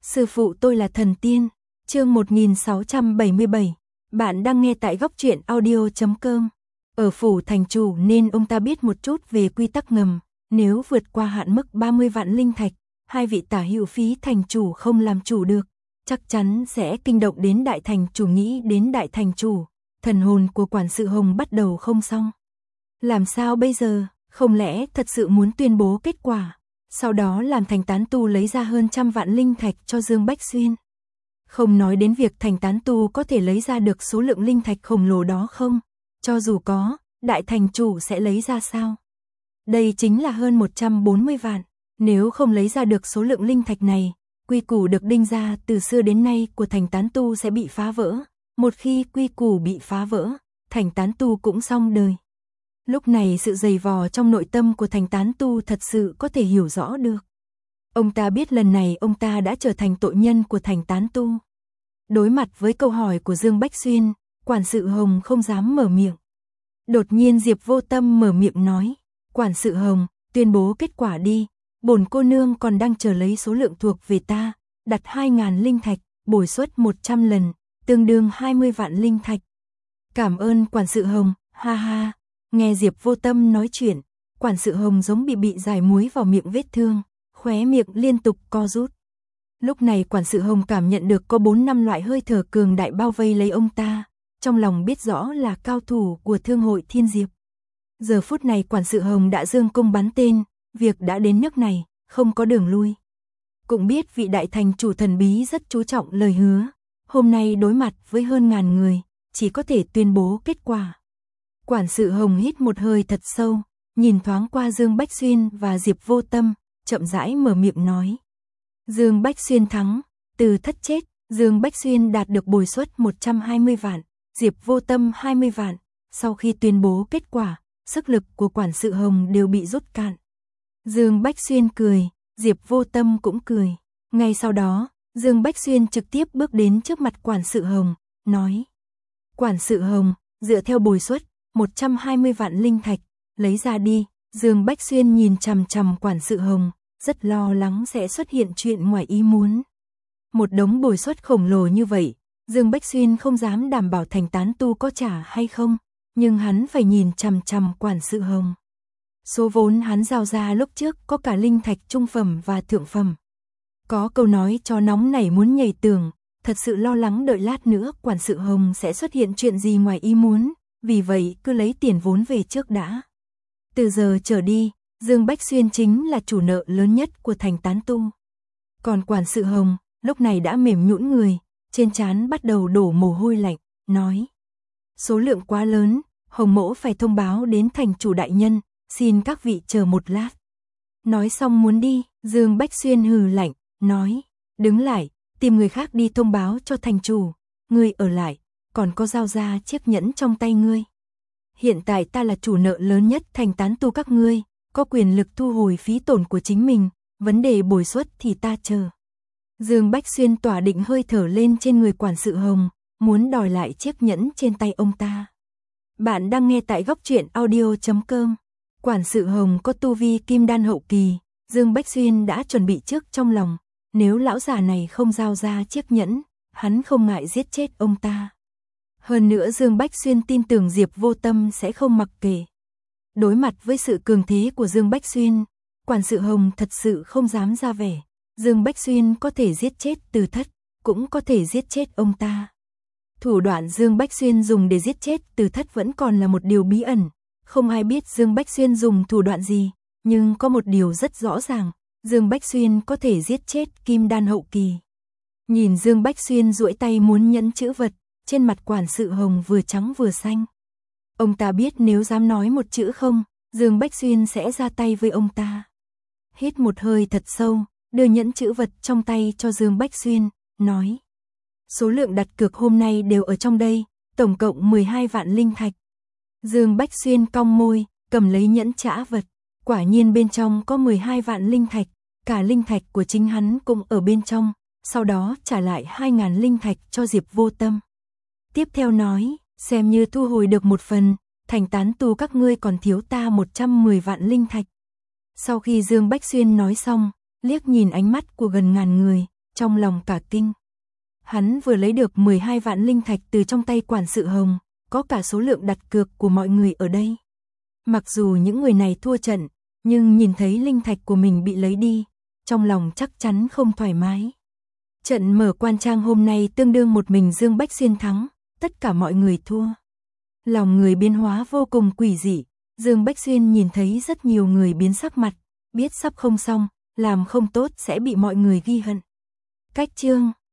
Sư phụ tôi là thần tiên. Chương 1677. Bạn đang nghe tại góc truyện audio.com. Ở phủ thành chủ nên ông ta biết một chút về quy tắc ngầm, nếu vượt qua hạn mức 30 vạn linh thạch, hai vị tả hữu phí thành chủ không làm chủ được, chắc chắn sẽ kinh động đến đại thành chủ. Nghĩ đến đại thành chủ, thần hồn của quản sự Hồng bắt đầu không xong. Làm sao bây giờ, không lẽ thật sự muốn tuyên bố kết quả, sau đó làm thành tán tu lấy ra hơn 100 vạn linh thạch cho Dương Bách Xuyên? Không nói đến việc thành tán tu có thể lấy ra được số lượng linh thạch khổng lồ đó không, cho dù có, đại thành chủ sẽ lấy ra sao? Đây chính là hơn 140 vạn, nếu không lấy ra được số lượng linh thạch này, quy củ được đinh ra từ xưa đến nay của thành tán tu sẽ bị phá vỡ. Một khi quy củ bị phá vỡ, thành tán tu cũng xong đời. Lúc này sự dày vò trong nội tâm của thành tán tu thật sự có thể hiểu rõ được. Ông ta biết lần này ông ta đã trở thành tội nhân của thành tán tu. Đối mặt với câu hỏi của Dương Bách Xuyên, quản sự Hồng không dám mở miệng. Đột nhiên Diệp Vô Tâm mở miệng nói, quản sự Hồng, tuyên bố kết quả đi, bổn cô nương còn đang chờ lấy số lượng thuộc về ta, đặt 2.000 linh thạch, bồi suất 100 lần, tương đương 20 vạn linh thạch. Cảm ơn quản sự Hồng, ha ha. Nghe Diệp Vô Tâm nói chuyện, quản sự Hồng giống bị giải muối vào miệng vết thương, khóe miệng liên tục co rút. Lúc này quản sự Hồng cảm nhận được có 4-5 loại hơi thở cường đại bao vây lấy ông ta, trong lòng biết rõ là cao thủ của thương hội Thiên Diệp. Giờ phút này quản sự Hồng đã dương cung bắn tên, việc đã đến nước này, không có đường lui. Cũng biết vị đại thành chủ thần bí rất chú trọng lời hứa, hôm nay đối mặt với hơn 1.000 người, chỉ có thể tuyên bố kết quả. Quản sự Hồng hít một hơi thật sâu, nhìn thoáng qua Dương Bách Xuyên và Diệp Vô Tâm, chậm rãi mở miệng nói. Dương Bách Xuyên thắng, Từ Thất chết, Dương Bách Xuyên đạt được bồi suất 120 vạn, Diệp Vô Tâm 20 vạn. Sau khi tuyên bố kết quả, sức lực của quản sự Hồng đều bị rút cạn. Dương Bách Xuyên cười, Diệp Vô Tâm cũng cười. Ngay sau đó, Dương Bách Xuyên trực tiếp bước đến trước mặt quản sự Hồng, nói. Quản sự Hồng, dựa theo bồi suất 120 vạn linh thạch, lấy ra đi. Dương Bách Xuyên nhìn chằm chằm quản sự Hồng, rất lo lắng sẽ xuất hiện chuyện ngoài ý muốn. Một đống bồi suất khổng lồ như vậy, Dương Bách Xuyên không dám đảm bảo thành tán tu có trả hay không, nhưng hắn phải nhìn chằm chằm quản sự Hồng. Số vốn hắn giao ra lúc trước có cả linh thạch trung phẩm và thượng phẩm. Có câu nói cho nóng nảy muốn nhảy tường, thật sự lo lắng đợi lát nữa quản sự Hồng sẽ xuất hiện chuyện gì ngoài ý muốn. Vì vậy cứ lấy tiền vốn về trước đã. Từ giờ trở đi, Dương Bách Xuyên chính là chủ nợ lớn nhất của thành tán tu. Còn quản sự Hồng, lúc này đã mềm nhũn người, trên trán bắt đầu đổ mồ hôi lạnh, nói. Số lượng quá lớn, Hồng mỗ phải thông báo đến thành chủ đại nhân, xin các vị chờ một lát. Nói xong muốn đi, Dương Bách Xuyên hừ lạnh, nói. Đứng lại, tìm người khác đi thông báo cho thành chủ, ngươi ở lại. Còn có giao ra chiếc nhẫn trong tay ngươi. Hiện tại ta là chủ nợ lớn nhất thành tán tu các ngươi, có quyền lực thu hồi phí tổn của chính mình, vấn đề bồi suất thì ta chờ. Dương Bách Xuyên tỏa định hơi thở lên trên người quản sự Hồng, muốn đòi lại chiếc nhẫn trên tay ông ta. Bạn đang nghe tại góc truyện audio.com. Quản sự Hồng có tu vi kim đan hậu kỳ, Dương Bách Xuyên đã chuẩn bị trước trong lòng, nếu lão già này không giao ra chiếc nhẫn, hắn không ngại giết chết ông ta. Hơn nữa Dương Bách Xuyên tin tưởng Diệp Vô Tâm sẽ không mặc kệ. Đối mặt với sự cường thế của Dương Bách Xuyên, quản sự Hồng thật sự không dám ra vẻ. Dương Bách Xuyên có thể giết chết Từ Thất, cũng có thể giết chết ông ta. Thủ đoạn Dương Bách Xuyên dùng để giết chết Từ Thất vẫn còn là một điều bí ẩn. Không ai biết Dương Bách Xuyên dùng thủ đoạn gì, nhưng có một điều rất rõ ràng, Dương Bách Xuyên có thể giết chết kim đan hậu kỳ. Nhìn Dương Bách Xuyên duỗi tay muốn nhẫn chữ vật, trên mặt quản sự Hồng vừa trắng vừa xanh. Ông ta biết nếu dám nói một chữ không, Dương Bách Xuyên sẽ ra tay với ông ta. Hít một hơi thật sâu, đưa nhẫn chữ vật trong tay cho Dương Bách Xuyên, nói. Số lượng đặt cược hôm nay đều ở trong đây, tổng cộng 12 vạn linh thạch. Dương Bách Xuyên cong môi, cầm lấy nhẫn trã vật. Quả nhiên bên trong có 12 vạn linh thạch, cả linh thạch của chính hắn cũng ở bên trong, sau đó trả lại 2.000 linh thạch cho Diệp Vô Tâm. Tiếp theo nói, xem như thu hồi được một phần, thành tán tu các ngươi còn thiếu ta 110 vạn linh thạch. Sau khi Dương Bách Xuyên nói xong, liếc nhìn ánh mắt của gần 1.000 người, trong lòng cả kinh. Hắn vừa lấy được 12 vạn linh thạch từ trong tay quản sự Hồng, có cả số lượng đặt cược của mọi người ở đây. Mặc dù những người này thua trận, nhưng nhìn thấy linh thạch của mình bị lấy đi, trong lòng chắc chắn không thoải mái. Trận mở quan trang hôm nay tương đương một mình Dương Bách Xuyên thắng, tất cả mọi người thua. Lòng người biến hóa vô cùng quỷ dị, Dương Bách Xuyên nhìn thấy rất nhiều người biến sắc mặt, biết sắp không xong, làm không tốt sẽ bị mọi người ghi hận. Cách chương